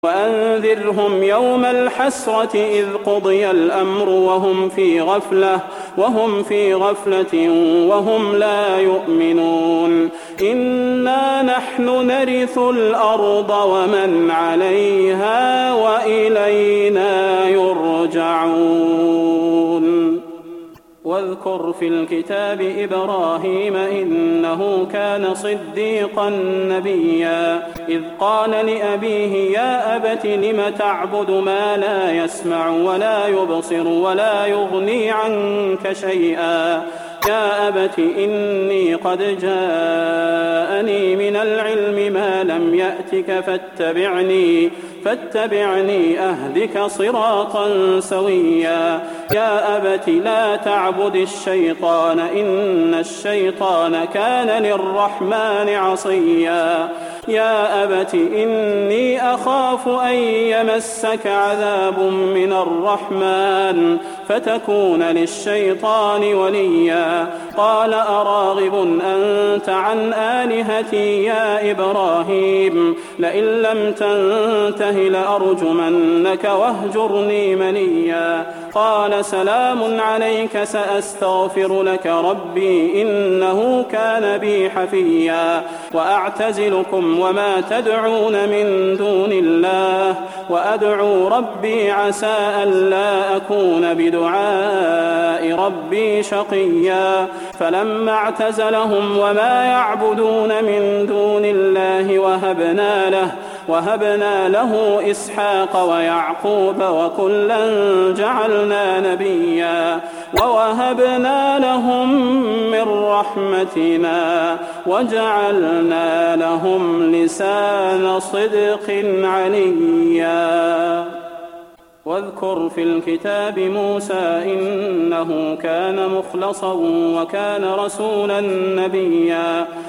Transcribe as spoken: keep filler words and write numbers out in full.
وأنذرهم يوم الحسرة إذ قضي الأمر وهم في غفلة وهم في غفلة وهم لا يؤمنون إنا نحن نرث الأرض ومن عليها وإلينا يرجعون واذكر في الكتاب إبراهيم إنه كان صديقا نبيا إذ قال لأبيه يا أبت لم تعبد ما لا يسمع ولا يبصر ولا يغني عنك شيئا يا أبت إني قد جاءني من العلم ما لم يأتك فاتبعني فاتبعني أهدك صراطا سويا يا أبت لا تعبد الشيطان إن الشيطان كان للرحمن عصيا يا أبت إني أخاف أن يمسك عذاب من الرحمن فتكون للشيطان وليا قال أراغب أنت عن آلهتي يا إبراهيم لئن لم تنته لأرجمنك واهجرني مليا قال سلام عليك سأستغفر لك ربي إنه كان بي حفيا وأعتزلكم وما تدعون من دون الله وأدعو ربي عسى ألا أكون بدعاء ربي شقيا فلما اعتزلهم وما يعبدون من دون الله وهبنا له وهبنا له إسحاق ويعقوب وكلا جعلنا نبيا ووهبنا لهم من رحمتنا وجعلنا لهم لسان صدق عليا واذكر في الكتاب موسى إنه كان مخلصا وكان رسولا نبيا